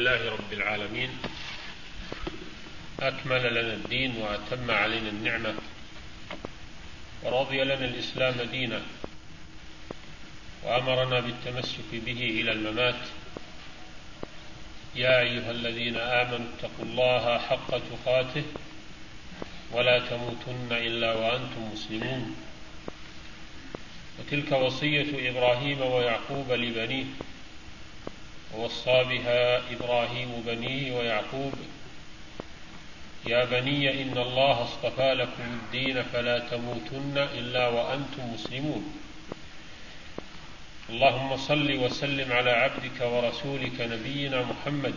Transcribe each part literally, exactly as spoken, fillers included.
لله رب العالمين، أكمل لنا الدين وأتم علينا النعمة ورضي لنا الإسلام دينا وأمرنا بالتمسك به إلى الممات. يا أيها الذين آمنوا اتقوا الله حق تقاته ولا تموتن إلا وأنتم مسلمون. وتلك وصية إبراهيم ويعقوب لبنيه، ووصى بها إبراهيم بنيه ويعقوب: يا بني إن الله اصطفى لكم الدين فلا تموتن إلا وأنتم مسلمون. اللهم صل وسلم على عبدك ورسولك نبينا محمد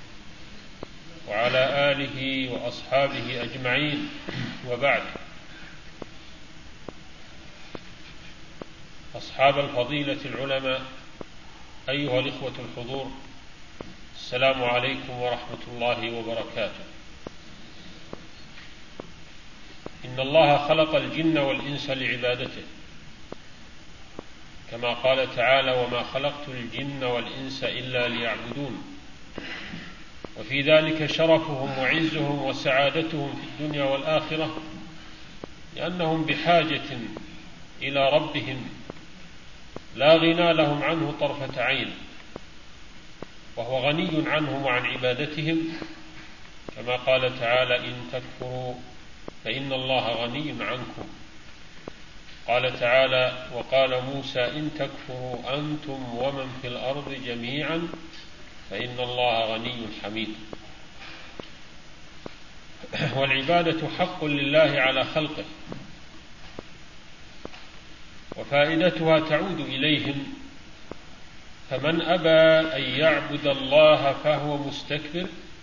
وعلى آله وأصحابه أجمعين، وبعد. أصحاب الفضيلة العلماء، أيها الإخوة الحضور، السلام عليكم ورحمة الله وبركاته. إن الله خلق الجن والإنس لعبادته، كما قال تعالى: وما خلقت الجن والإنس إلا ليعبدون. وفي ذلك شرفهم وعزهم وسعادتهم في الدنيا والآخرة، لأنهم بحاجة إلى ربهم لا غنى لهم عنه طرفة عين، وهو غني عنهم وعن عبادتهم، كما قال تعالى: إن تكفروا فإن الله غني عنكم. قال تعالى: وقال موسى: إن تكفروا أنتم ومن في الأرض جميعا فإن الله غني حميد. والعبادة حق لله على خلقه، وفائدتها تعود إليهم، فمن أبى أن يعبد الله فهو مستكبر،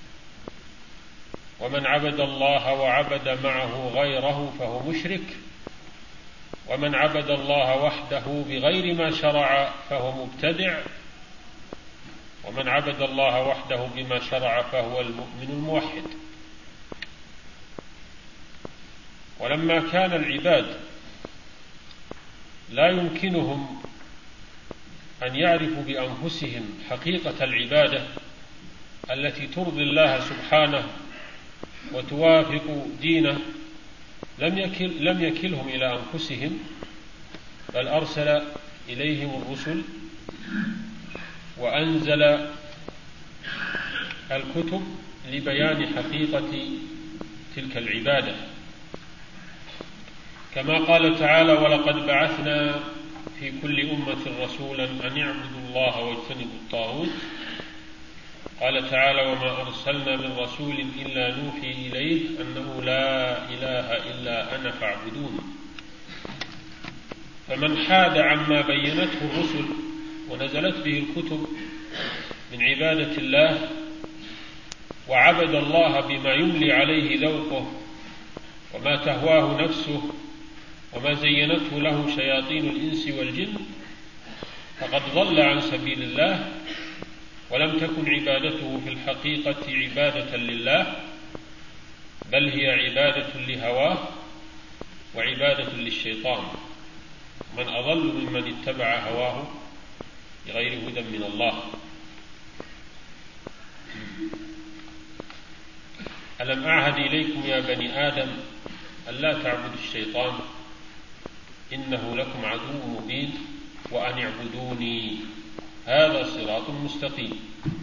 ومن عبد الله وعبد معه غيره فهو مشرك، ومن عبد الله وحده بغير ما شرع فهو مبتدع، ومن عبد الله وحده بما شرع فهو المؤمن الموحد. ولما كان العباد لا يمكنهم أن يعرفوا بأنفسهم حقيقة العبادة التي ترضي الله سبحانه وتوافق دينه، لم يكل لم يكلهم إلى أنفسهم، بل أرسل إليهم الرسل وأنزل الكتب لبيان حقيقة تلك العبادة، كما قال تعالى: ولقد بعثنا في كل أمة رسولا أن يعبدوا الله واجتنبوا الطاغوت. قال تعالى: وما أرسلنا من رسول إلا نوحي إليه أنه لا إله إلا أنا فاعبدون. فمن حاد عما بينته الرسل ونزلت به الكتب من عبادة الله، وعبد الله بما يملي عليه ذوقه وما تهواه نفسه وما زينته له شياطين الإنس والجن، فقد ضل عن سبيل الله، ولم تكن عبادته في الحقيقة عبادة لله، بل هي عبادة لهواه وعبادة للشيطان. من أضل ممن اتبع هواه بغير هدى من الله. ألم أعهد إليكم يا بني آدم ألا تعبدوا الشيطان إنه لكم عدو مبين وأن اعبدوني هذا صراط مستقيم.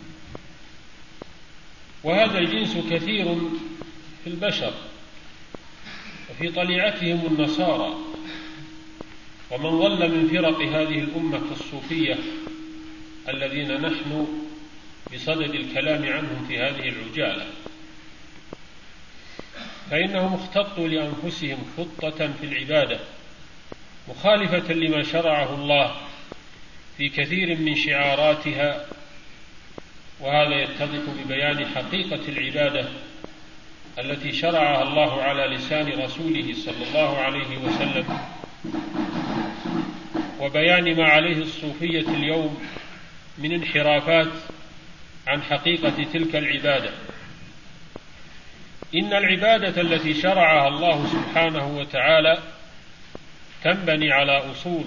وهذا الجنس كثير في البشر، وفي طليعتهم النصارى، ومن ضل من فرق هذه الأمة كالصوفية الذين نحن بصدد الكلام عنهم في هذه العجالة، فإنهم اختطوا لأنفسهم خطة في العبادة مخالفة لما شرعه الله في كثير من شعاراتها، وهذا يتضح ببيان حقيقة العبادة التي شرعها الله على لسان رسوله صلى الله عليه وسلم، وبيان ما عليه الصوفية اليوم من انحرافات عن حقيقة تلك العبادة. إن العبادة التي شرعها الله سبحانه وتعالى تنبني على أصول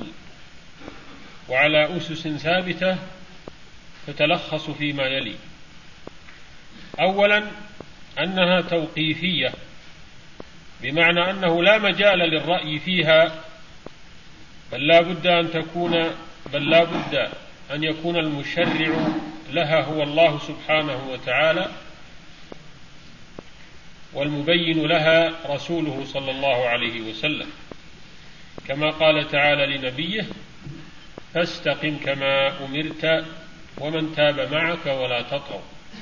وعلى أسس ثابتة تتلخص فيما يلي: أولا أنها توقيفية، بمعنى أنه لا مجال للرأي فيها، بل لا بد أن تكون بل لا بد أن يكون المشرع لها هو الله سبحانه وتعالى، والمبين لها رسوله صلى الله عليه وسلم، كما قال تعالى لنبيه: فاستقم كما أمرت ومن تاب معك ولا تطغوا.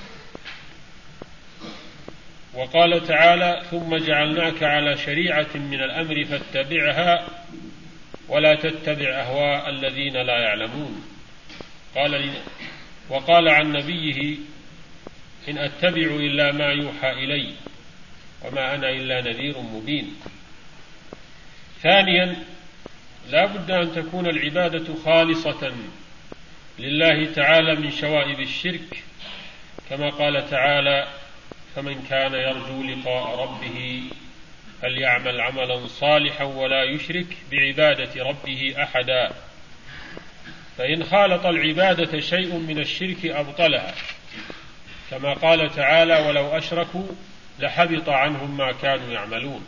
وقال تعالى: ثم جعلناك على شريعة من الأمر فاتبعها ولا تتبع أهواء الذين لا يعلمون. قال وقال عن نبيه: إن أتبع إلا ما يوحى إلي وما أنا إلا نذير مبين. ثانيا، لا بد أن تكون العبادة خالصة لله تعالى من شوائب الشرك، كما قال تعالى: فمن كان يرجو لقاء ربه فليعمل عملا صالحا ولا يشرك بعبادة ربه أحدا. فإن خالط العبادة شيء من الشرك أبطلها، كما قال تعالى: ولو أشركوا لحبط عنهم ما كانوا يعملون.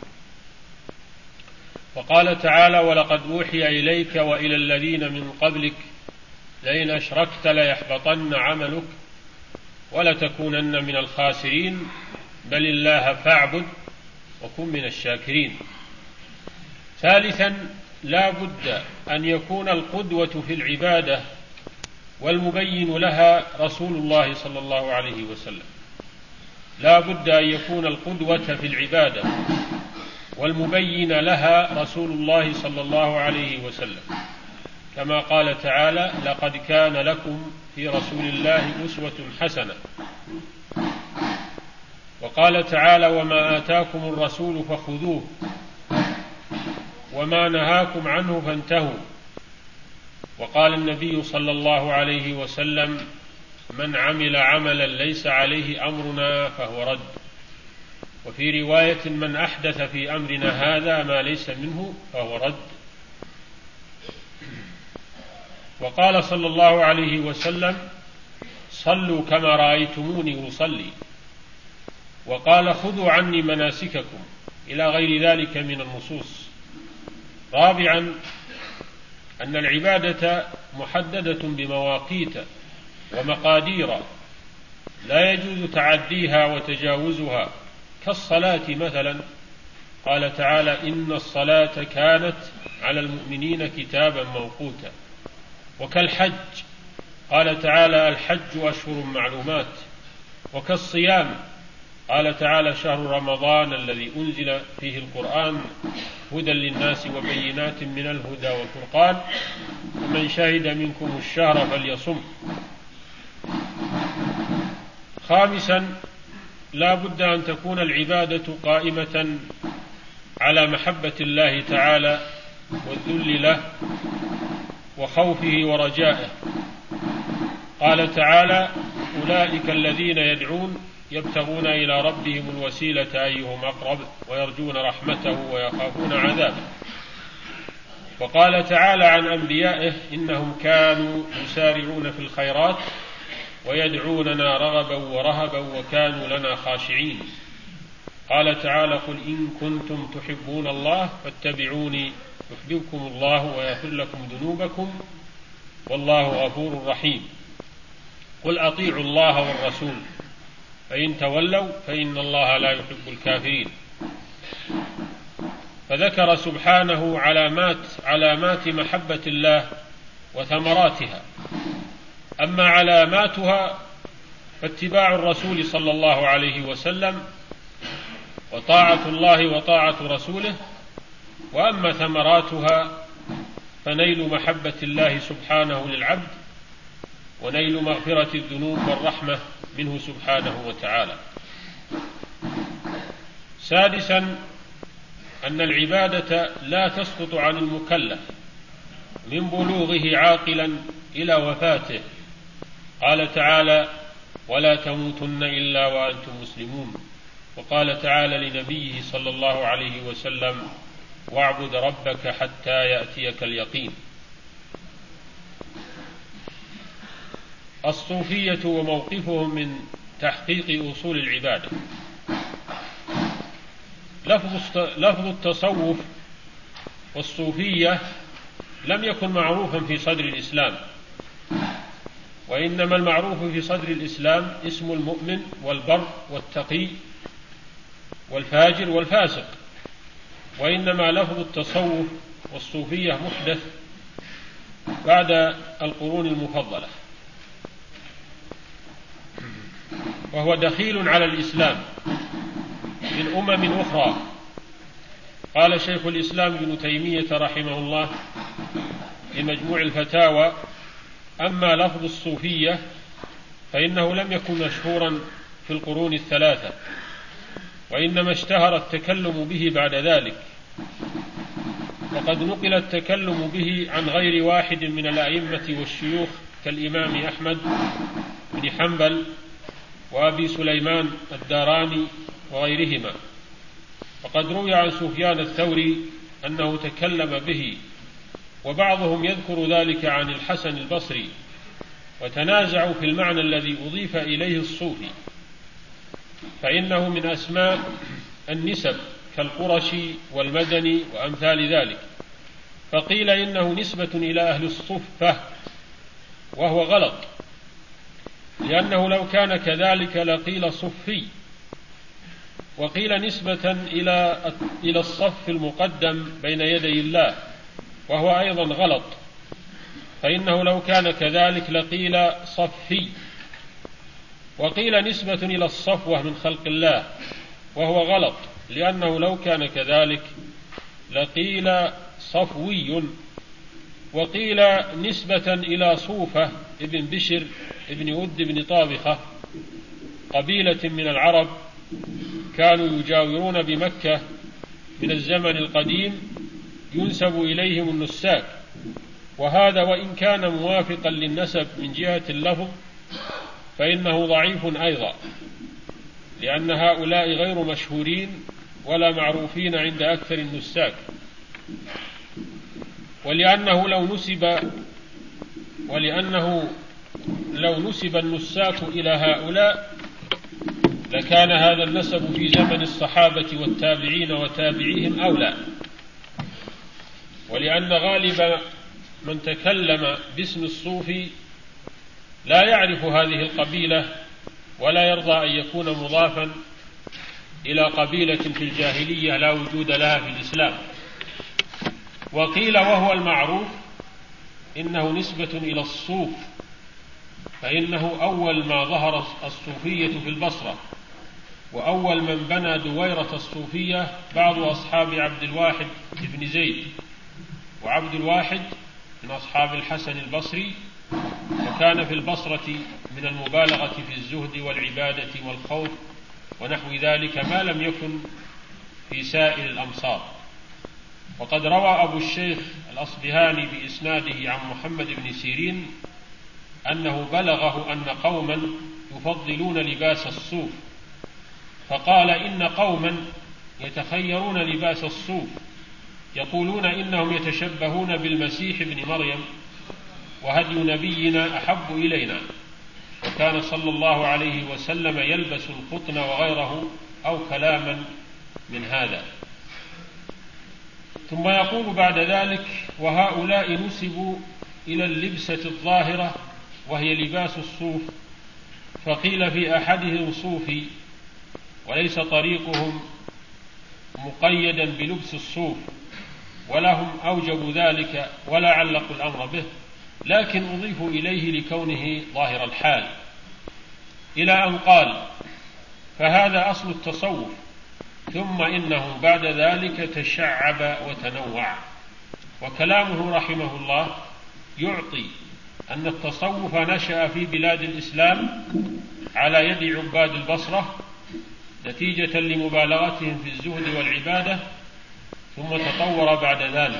وقال تعالى: ولقد أوحي إليك وإلى الذين من قبلك لئن أشركت ليحبطن عملك ولتكونن من الخاسرين بل الله فاعبد وكن من الشاكرين. ثالثا، لا بد أن يكون القدوة في العبادة والمبين لها رسول الله صلى الله عليه وسلم. لا بد أن يكون القدوة في العبادة والمبين لها رسول الله صلى الله عليه وسلم، كما قال تعالى: لقد كان لكم في رسول الله أسوة حسنة. وقال تعالى: وما آتاكم الرسول فخذوه وما نهاكم عنه فانتهوا. وقال النبي صلى الله عليه وسلم: من عمل عملا ليس عليه أمرنا فهو رد. وفي رواية: من أحدث في أمرنا هذا ما ليس منه فهو رد. وقال صلى الله عليه وسلم: صلوا كما رأيتموني أصلي. وقال: خذوا عني مناسككم، إلى غير ذلك من النصوص. رابعا، أن العبادة محددة بمواقيت ومقادير لا يجوز تعديها وتجاوزها، كالصلاة مثلا، قال تعالى: إن الصلاة كانت على المؤمنين كتابا موقوتا. وكالحج، قال تعالى: الحج أشهر معلومات. وكالصيام، قال تعالى: شهر رمضان الذي أنزل فيه القرآن هدى للناس وبينات من الهدى والفرقان فمن شهد منكم الشهر فليصم. خامسا، لا بد أن تكون العبادة قائمة على محبة الله تعالى والذل له وخوفه ورجائه. قال تعالى: أولئك الذين يدعون يبتغون إلى ربهم الوسيلة أيهم أقرب ويرجون رحمته ويخافون عذابه. وقال تعالى عن أنبيائه: إنهم كانوا يسارعون في الخيرات ويدعوننا رغبا ورهبا وكانوا لنا خاشعين. قال تعالى: قل إن كنتم تحبون الله فاتبعوني يحببكم الله ويغفر لكم ذنوبكم والله غفور رحيم. قل أطيعوا الله والرسول فإن تولوا فإن الله لا يحب الكافرين. فذكر سبحانه علامات علامات محبة الله وثمراتها. أما علاماتها فاتباع الرسول صلى الله عليه وسلم وطاعة الله وطاعة رسوله. وأما ثمراتها فنيل محبة الله سبحانه للعبد ونيل مغفرة الذنوب والرحمة منه سبحانه وتعالى. سادسا، أن العبادة لا تسقط عن المكلف من بلوغه عاقلا إلى وفاته. قال تعالى: ولا تموتن إلا وأنتم مسلمون. وقال تعالى لنبيه صلى الله عليه وسلم: واعبد ربك حتى يأتيك اليقين. الصوفية وموقفهم من تحقيق أصول العبادة. لفظ التصوف والصوفية لم يكن معروفا في صدر الإسلام، وإنما المعروف في صدر الإسلام اسم المؤمن والبر والتقي والفاجر والفاسق، وإنما لفظ التصوف والصوفية محدث بعد القرون المفضلة، وهو دخيل على الإسلام من أمم أخرى. قال شيخ الإسلام ابن تيمية رحمه الله في مجموع الفتاوى: أما لفظ الصوفية فإنه لم يكن مشهورا في القرون الثلاثة، وإنما اشتهر التكلم به بعد ذلك، وقد نقل التكلم به عن غير واحد من الأئمة والشيوخ كالإمام أحمد بن حنبل وأبي سليمان الداراني وغيرهما. وقد روي عن سفيان الثوري أنه تكلم به، وبعضهم يذكر ذلك عن الحسن البصري، وتنازعوا في المعنى الذي أضيف إليه الصوفي، فإنه من أسماء النسب كالقرشي والمدني وأمثال ذلك، فقيل إنه نسبة إلى أهل الصفة، وهو غلط، لأنه لو كان كذلك لقيل صفي، وقيل نسبة إلى إلى الصف المقدم بين يدي الله، وهو أيضا غلط، فإنه لو كان كذلك لقيل صفي، وقيل نسبة إلى الصفوة من خلق الله، وهو غلط، لأنه لو كان كذلك لقيل صفوي، وقيل نسبة إلى صوفة ابن بشر ابن ود بن طابخة، قبيلة من العرب كانوا يجاورون بمكة من الزمن القديم، ينسب إليهم النساك، وهذا وإن كان موافقا للنسب من جهة اللفظ فإنه ضعيف أيضا، لأن هؤلاء غير مشهورين ولا معروفين عند أكثر النساك، ولأنه لو نسب ولأنه لو نسب النساك إلى هؤلاء لكان هذا النسب في زمن الصحابة والتابعين وتابعيهم أولى، ولأن غالب من تكلم باسم الصوفي لا يعرف هذه القبيلة ولا يرضى أن يكون مضافا إلى قبيلة في الجاهلية لا وجود لها في الإسلام. وقيل وهو المعروف إنه نسبة إلى الصوف، فإنه أول ما ظهر الصوفية في البصرة، وأول من بنى دويرة الصوفية بعض أصحاب عبد الواحد بن زيد، وعبد الواحد من أصحاب الحسن البصري، وكان في البصرة من المبالغة في الزهد والعبادة والخوف ونحو ذلك ما لم يكن في سائر الأمصار. وقد روى أبو الشيخ الأصبهاني بإسناده عن محمد بن سيرين أنه بلغه أن قوما يفضلون لباس الصوف، فقال إن قوما يتخيرون لباس الصوف، يقولون إنهم يتشبهون بالمسيح ابن مريم، وهدي نبينا أحب إلينا، وكان صلى الله عليه وسلم يلبس القطن وغيره أو كلاما من هذا. ثم يقول بعد ذلك: وهؤلاء نسبوا إلى اللبسة الظاهرة وهي لباس الصوف، فقيل في أحدهم صوفي، وليس طريقهم مقيدا بلبس الصوف، ولهم أوجبوا ذلك ولا علقوا الأمر به، لكن أضيفوا إليه لكونه ظاهر الحال، إلى أن قال: فهذا أصل التصوف، ثم إنه بعد ذلك تشعب وتنوع. وكلامه رحمه الله يعطي أن التصوف نشأ في بلاد الإسلام على يد عباد البصرة نتيجة لمبالغتهم في الزهد والعبادة، ثم تطور بعد ذلك.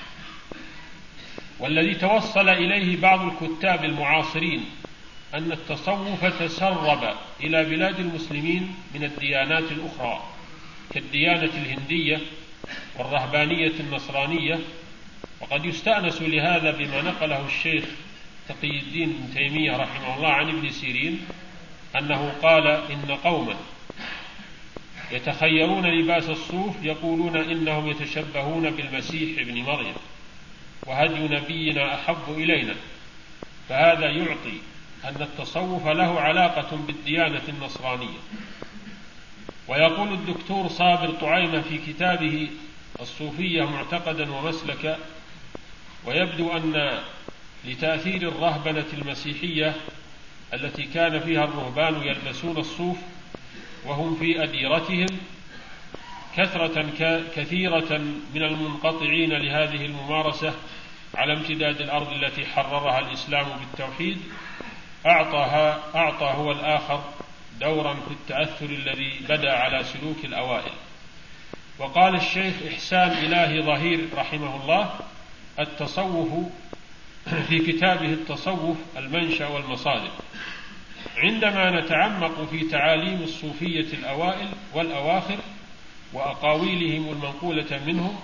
والذي توصل إليه بعض الكتاب المعاصرين أن التصوف تسرب إلى بلاد المسلمين من الديانات الأخرى كالديانة الهندية والرهبانية النصرانية، وقد يستأنس لهذا بما نقله الشيخ تقي الدين ابن تيمية رحمه الله عن ابن سيرين أنه قال إن قوما يتخيرون لباس الصوف يقولون إنهم يتشبهون بالمسيح ابن مريم وهدي نبينا أحب إلينا، فهذا يعطي أن التصوف له علاقة بالديانة النصرانية. ويقول الدكتور صابر طعيمة في كتابه الصوفية معتقدا ومسلكا: ويبدو أن لتأثير الرهبنة المسيحية التي كان فيها الرهبان يلبسون الصوف وهم في أديرتهم كثرة كثيرة من المنقطعين لهذه الممارسة على امتداد الأرض التي حررها الإسلام بالتوحيد، أعطاها أعطى هو الآخر دورا في التأثر الذي بدأ على سلوك الأوائل. وقال الشيخ إحسان إلهي ظهير رحمه الله: التصوف في كتابه التصوف المنشأ والمصادر: عندما نتعمق في تعاليم الصوفية الأوائل والأواخر وأقاويلهم المنقولة منهم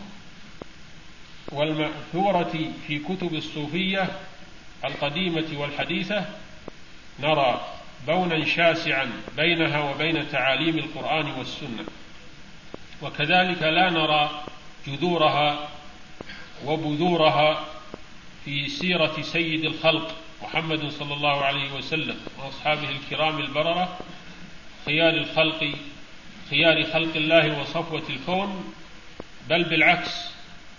والمأثورة في كتب الصوفية القديمة والحديثة، نرى بونا شاسعا بينها وبين تعاليم القرآن والسنة، وكذلك لا نرى جذورها وبذورها في سيرة سيد الخلق محمد صلى الله عليه وسلم وأصحابه الكرام البررة خيار الخلق خيار خلق الله وصفوة الكون، بل بالعكس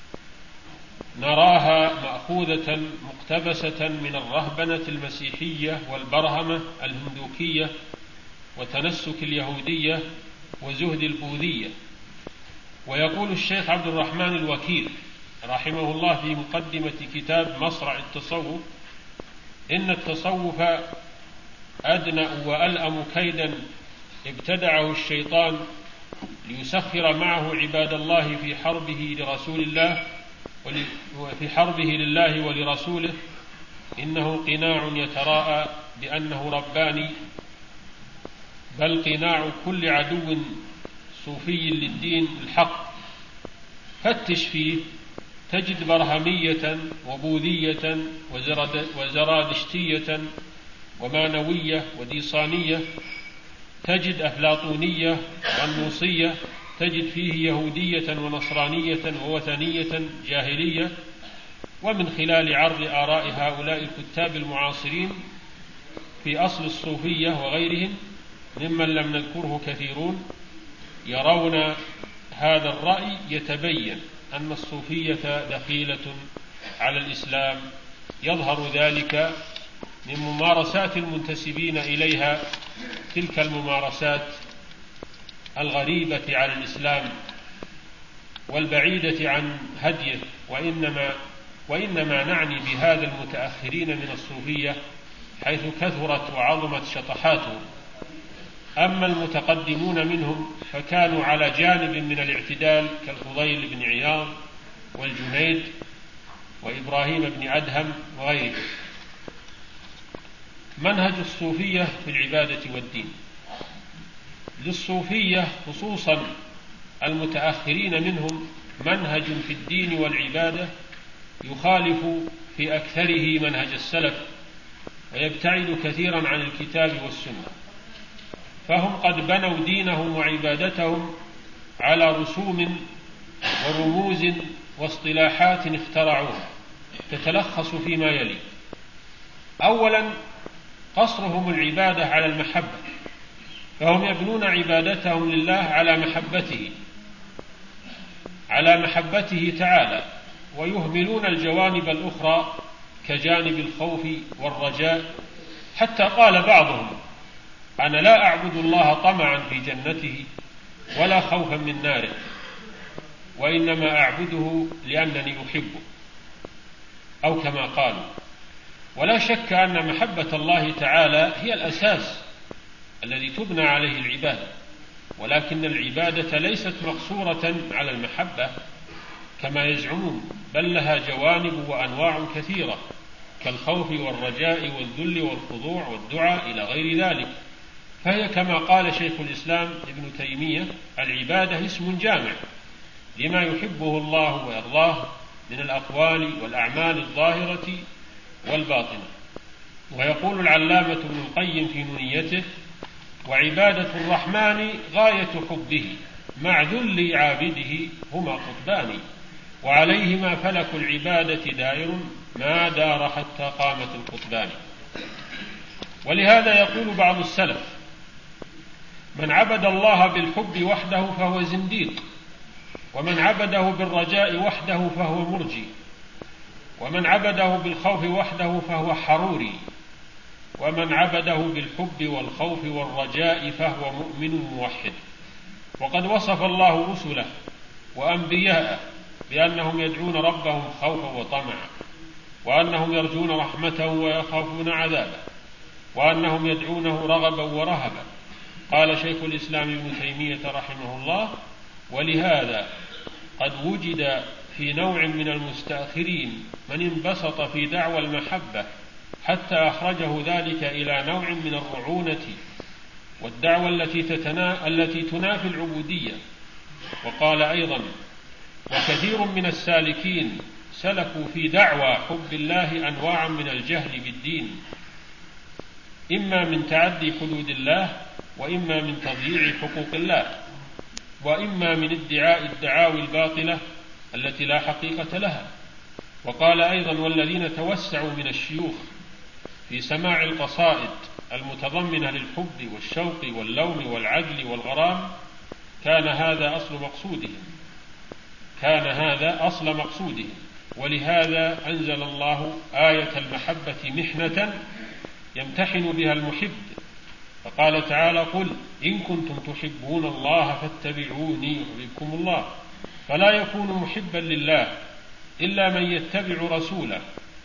نراها مأخوذة مقتبسة من الرهبنة المسيحية والبرهمة الهندوكية وتنسك اليهودية وزهد البوذية. ويقول الشيخ عبد الرحمن الوكيل رحمه الله في مقدمة كتاب مصرع التصوف: إن التصوف أدنأ وألأم كيدا ابتدعه الشيطان ليسخر معه عباد الله في حربه لرسول الله وفي حربه لله ولرسوله. إنه قناع يتراءى بأنه رباني، بل قناع كل عدو صوفي للدين الحق. فتش فيه تجد برهمية وبوذية وزرادشتية ومانوية وديصانية، تجد أفلاطونية غنوصية، تجد فيه يهودية ونصرانية ووثنية جاهلية. ومن خلال عرض آراء هؤلاء الكتاب المعاصرين في أصل الصوفية وغيرهم ممن لم نذكره كثيرون يرون هذا الرأي، يتبين أن الصوفية دخيلة على الإسلام، يظهر ذلك من ممارسات المنتسبين إليها، تلك الممارسات الغريبة على الإسلام والبعيدة عن هديه. وإنما, وإنما نعني بهذا المتأخرين من الصوفية حيث كثرت وعظمت شطحاتهم. أما المتقدمون منهم فكانوا على جانب من الاعتدال كالفضيل بن عياض والجنيد وإبراهيم بن أدهم وغيرهم. منهج الصوفية في العبادة والدين: للصوفية خصوصا المتأخرين منهم منهج في الدين والعبادة يخالف في أكثره منهج السلف ويبتعد كثيرا عن الكتاب والسنة، فهم قد بنوا دينهم وعبادتهم على رسوم ورموز واصطلاحات اخترعوها تتلخص فيما يلي: أولا قصرهم العبادة على المحبة، فهم يبنون عبادتهم لله على محبته على محبته تعالى، ويهملون الجوانب الأخرى كجانب الخوف والرجاء، حتى قال بعضهم: أنا لا أعبد الله طمعا في جنته ولا خوفا من ناره، وإنما أعبده لأنني أحبه، أو كما قالوا. ولا شك أن محبة الله تعالى هي الأساس الذي تبنى عليه العبادة، ولكن العبادة ليست مقصورة على المحبة كما يزعمون، بل لها جوانب وأنواع كثيرة كالخوف والرجاء والذل والخضوع والدعاء إلى غير ذلك. فهي كما قال شيخ الإسلام ابن تيمية: العبادة اسم جامع لما يحبه الله ويرضاه من الأقوال والأعمال الظاهرة والباطنة. ويقول العلامة ابن القيم في نونيته: وعبادة الرحمن غاية حبه مع ذل عابده هما قطبان، وعليهما فلك العبادة دائر ما دار حتى قامت القطبان. ولهذا يقول بعض السلف: من عبد الله بالحب وحده فهو زنديق، ومن عبده بالرجاء وحده فهو مرجي، ومن عبده بالخوف وحده فهو حروري، ومن عبده بالحب والخوف والرجاء فهو مؤمن موحد. وقد وصف الله رسله وأنبياءه بأنهم يدعون ربهم خوفا وطمعا، وأنهم يرجون رحمته ويخافون عذابه، وأنهم يدعونه رغبا ورهبا. قال شيخ الإسلام ابن تيمية رحمه الله: ولهذا قد وجد في نوع من المستأخرين من انبسط في دعوى المحبة حتى أخرجه ذلك إلى نوع من الرعونة والدعوة التي, تتنا... التي تنافي العبودية. وقال أيضا: وكثير من السالكين سلكوا في دعوى حب الله أنواعا من الجهل بالدين، إما من تعدي حدود الله، وإما من تضييع حقوق الله، وإما من ادعاء الدعاوي الباطلة التي لا حقيقة لها. وقال أيضا: والذين توسعوا من الشيوخ في سماع القصائد المتضمنة للحب والشوق واللوم والعدل والغرام كان هذا أصل مقصودهم كان هذا أصل مقصودهم ولهذا أنزل الله آية المحبة محنة يمتحن بها المحب، فقال تعالى: قل إن كنتم تحبون الله فاتبعوني يحببكم الله. فلا يكون محبا لله إلا من يتبع رسوله،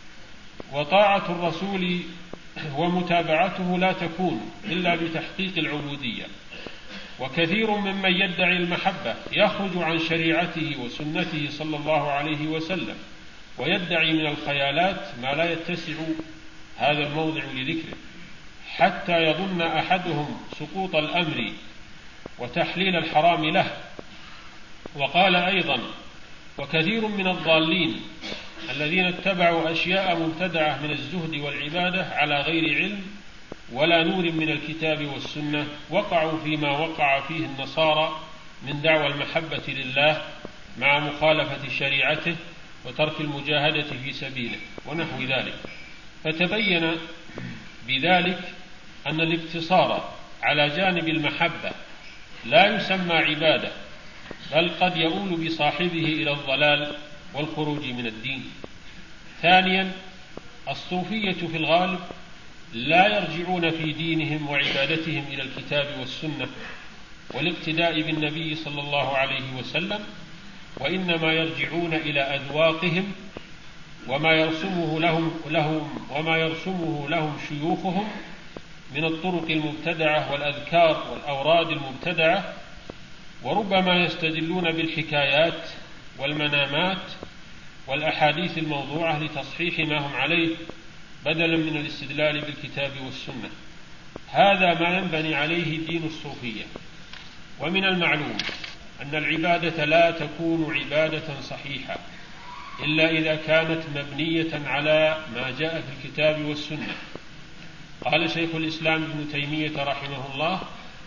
وطاعة الرسول ومتابعته لا تكون إلا بتحقيق العبودية. وكثير ممن يدعي المحبة يخرج عن شريعته وسنته صلى الله عليه وسلم، ويدعي من الخيالات ما لا يتسع هذا الموضع لذكره، حتى يظن أحدهم سقوط الأمر وتحليل الحرام له. وقال أيضا: وكثير من الضالين الذين اتبعوا أشياء مبتدعة من الزهد والعبادة على غير علم ولا نور من الكتاب والسنة وقعوا فيما وقع فيه النصارى من دعوى المحبة لله مع مخالفة شريعته وترك المجاهدة في سبيله ونحو ذلك. فتبين بذلك أن الاقتصار على جانب المحبة لا يسمى عبادة، بل قد يؤول بصاحبه إلى الضلال والخروج من الدين. ثانيا، الصوفية في الغالب لا يرجعون في دينهم وعبادتهم إلى الكتاب والسنة والاقتداء بالنبي صلى الله عليه وسلم، وإنما يرجعون إلى أذواقهم وما يرسمه لهم, لهم, وما يرسمه لهم شيوخهم من الطرق المبتدعة والأذكار والأوراد المبتدعة، وربما يستدلون بالحكايات والمنامات والأحاديث الموضوعة لتصحيح ما هم عليه بدلا من الاستدلال بالكتاب والسنة. هذا ما ينبني عليه دين الصوفية. ومن المعلوم أن العبادة لا تكون عبادة صحيحة إلا إذا كانت مبنية على ما جاء في الكتاب والسنة. قال شيخ الإسلام ابن تيمية رحمه الله: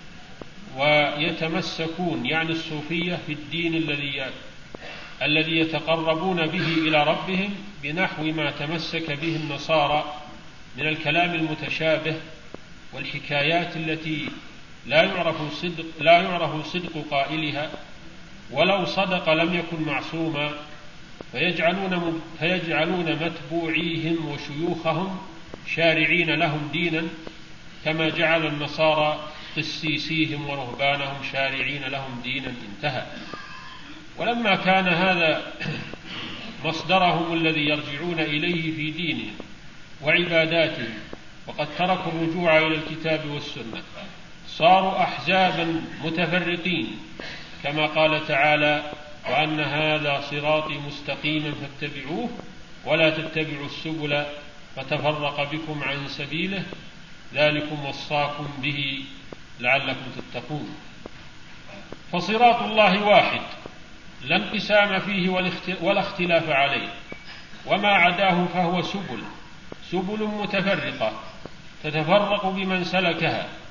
ويتمسكون يعني الصوفية في الدين الذي الذي يتقربون به إلى ربهم بنحو ما تمسك به النصارى من الكلام المتشابه والحكايات التي لا يعرف صدق لا يعرف صدق قائلها، ولو صدق لم يكن معصوما، فيجعلون فيجعلون متبوعيهم وشيوخهم شارعين لهم دينا كما جعل النصارى قسيسيهم ورهبانهم شارعين لهم دينا. انتهى. ولما كان هذا مصدرهم الذي يرجعون إليه في دينهم وعباداتهم، وقد تركوا الرجوع إلى الكتاب والسنة، صاروا أحزابا متفرقين، كما قال تعالى: وأن هذا صراطي مستقيما فاتبعوه ولا تتبعوا السبل فتفرق بكم عن سبيله ذلكم وصاكم به لعلكم تتقون. فصراط الله واحد لا انقسام فيه ولا اختلاف عليه، وما عداه فهو سبل سبل متفرقة تتفرق بمن سلكها،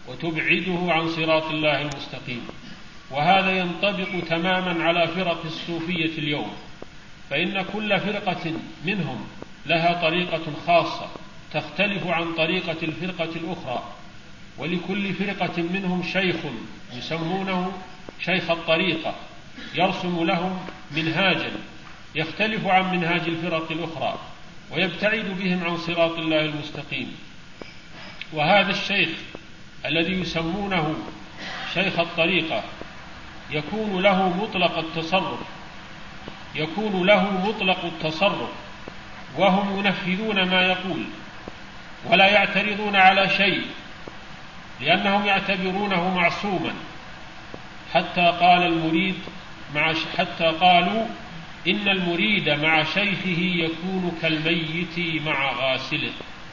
وتبعده عن صراط الله المستقيم. وهذا ينطبق تماما على فرق الصوفية اليوم، فإن كل فرقة منهم لها طريقة خاصة تختلف عن طريقة الفرقة الأخرى، ولكل فرقة منهم شيخ يسمونه شيخ الطريقة يرسم لهم منهاجا يختلف عن منهاج الفرق الأخرى ويبتعد بهم عن صراط الله المستقيم. وهذا الشيخ الذي يسمونه شيخ الطريقة يكون له مطلق التصرف يكون له مطلق التصرف وهم ينفذون ما يقول ولا يعترضون على شيء، لأنهم يعتبرونه معصوما. حتى قال المريد مع حتى قالوا إن المريد مع شيخه يكون كالميت مع غاسله.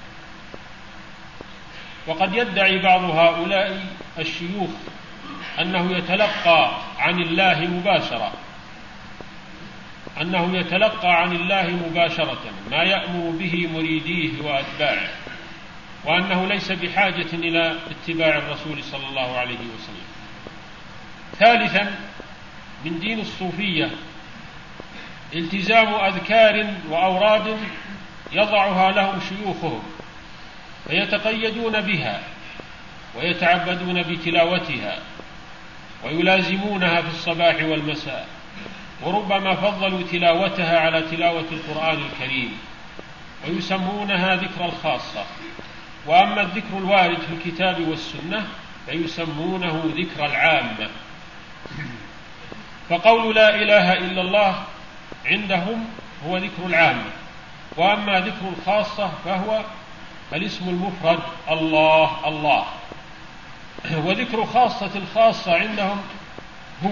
وقد يدعي بعض هؤلاء الشيوخ أنه يتلقى عن الله مباشرة أنه يتلقى عن الله مباشرة ما يأمر به مريديه وأتباعه، وأنه ليس بحاجة إلى اتباع الرسول صلى الله عليه وسلم. ثالثا، من دين الصوفية التزام أذكار وأوراد يضعها لهم شيوخهم فيتقيدون بها ويتعبدون بتلاوتها ويلازمونها في الصباح والمساء، وربما فضلوا تلاوتها على تلاوة القرآن الكريم، ويسمونها ذكر الخاصة. وأما الذكر الوارد في الكتاب والسنة فيسمونه ذكر العامة. فقول لا إله إلا الله عندهم هو ذكر العامة، وأما ذكر الخاصة فهو الاسم المفرد الله الله. وذكر خاصة الخاصة عندهم هو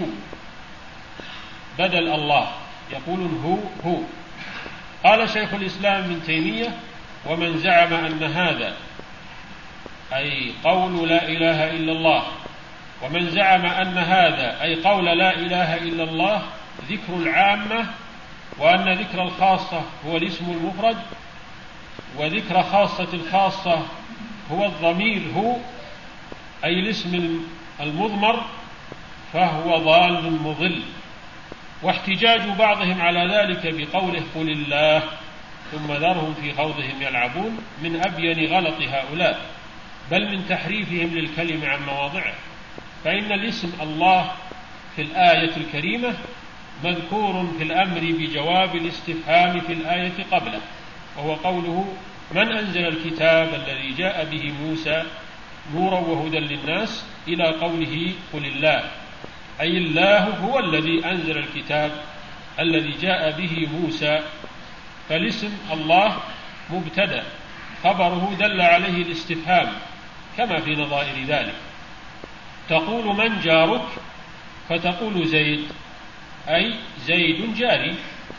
بدل الله، يقولون هو هو. قال شيخ الإسلام ابن تيمية: ومن زعم أن هذا أي قول لا إله إلا الله ومن زعم أن هذا أي قول لا إله إلا الله ذكر العامة، وأن ذكر الخاصة هو الاسم المفرد، وذكر خاصة الخاصة هو الضمير هو أي الاسم المضمر، فهو ضال مضل. واحتجاج بعضهم على ذلك بقوله قل الله ثم ذرهم في خوضهم يلعبون من أبين غلط هؤلاء، بل من تحريفهم للكلم عن مواضعه. فإن الاسم الله في الآية الكريمة مذكور في الأمر بجواب الاستفهام في الآية قبله، وهو قوله من أنزل الكتاب الذي جاء به موسى نورا وهدى للناس إلى قوله قل الله، أي الله هو الذي أنزل الكتاب الذي جاء به موسى. فالاسم الله مبتدأ خبره دل عليه الاستفهام كما في نظائر ذلك. تقول من جارك فتقول زيد أي زيد جاري.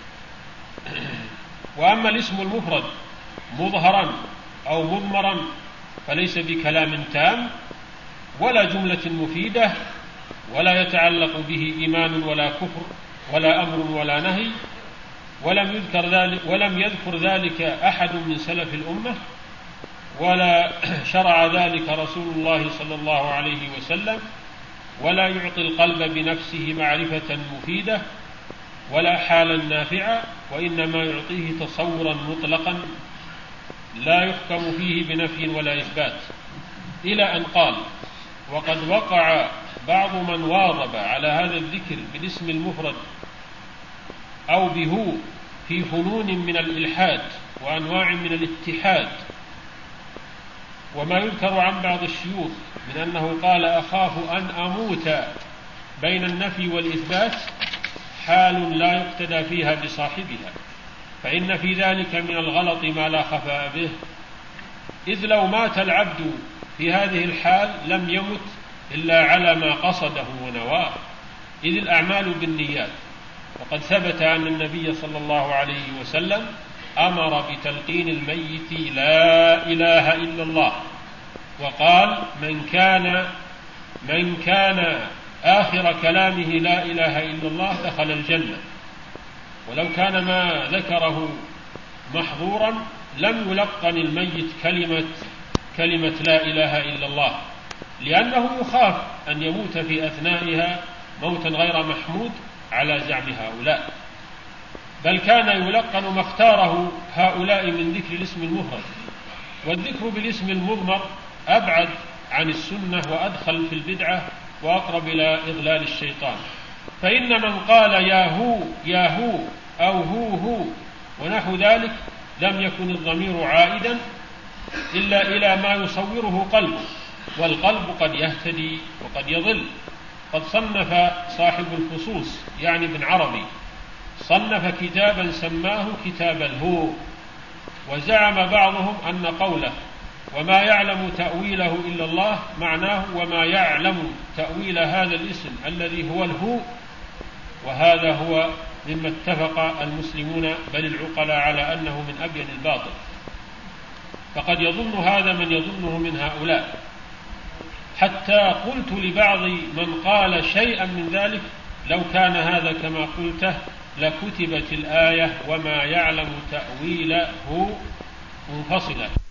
وأما الاسم المفرد مظهرا أو مضمرا فليس بكلام تام ولا جملة مفيدة، ولا يتعلق به إيمان ولا كفر ولا أمر ولا نهي، ولم يذكر ذلك ولم يذكر ذلك أحد من سلف الأمة، ولا شرع ذلك رسول الله صلى الله عليه وسلم، ولا يعطي القلب بنفسه معرفة مفيدة ولا حالا نافعة، وإنما يعطيه تصورا مطلقا لا يحكم فيه بنفي ولا إثبات. إلى أن قال: وقد وقع بعض من واظب على هذا الذكر بالاسم المفرد أو به في فنون من الإلحاد وأنواع من الاتحاد. وما يذكر عن بعض الشيوخ من أنه قال: أخاف أن أموت بين النفي والإثبات حال لا يقتدى فيها بصاحبها، فإن في ذلك من الغلط ما لا خفاء به، إذ لو مات العبد في هذه الحال لم يمت إلا على ما قصده ونواه، إذ الأعمال بالنيات. وقد ثبت أن النبي صلى الله عليه وسلم أمر بتلقين الميت لا إله إلا الله، وقال: من كان من كان آخر كلامه لا إله إلا الله دخل الجنة. ولو كان ما ذكره محظورا لم يلقن الميت كلمة كلمة لا إله إلا الله، لأنه يخاف أن يموت في أثنائها موتا غير محمود على زعم هؤلاء، بل كان يلقن ما اختاره هؤلاء من ذكر الاسم المفرد، والذكر بالاسم المضمر أبعد عن السنة وأدخل في البدعة وأقرب إلى إضلال الشيطان. فإن من قال يا هو يا هو أو هو هو ونحو ذلك لم يكن الضمير عائدا إلا إلى ما يصوره قلبه، والقلب قد يهتدي وقد يضل. قد صنف صاحب الفصوص يعني ابن عربي صنف كتابا سماه كتاب الهو، وزعم بعضهم أن قوله وما يعلم تأويله إلا الله معناه وما يعلم تأويل هذا الاسم الذي هو الهو، وهذا هو مما اتفق المسلمون بل العقلاء على أنه من أبين الباطل. فقد يظن هذا من يظنه من هؤلاء، حتى قلت لبعض من قال شيئا من ذلك لو كان هذا كما قلته لكتبت الآية وما يعلم تأويله منفصلا.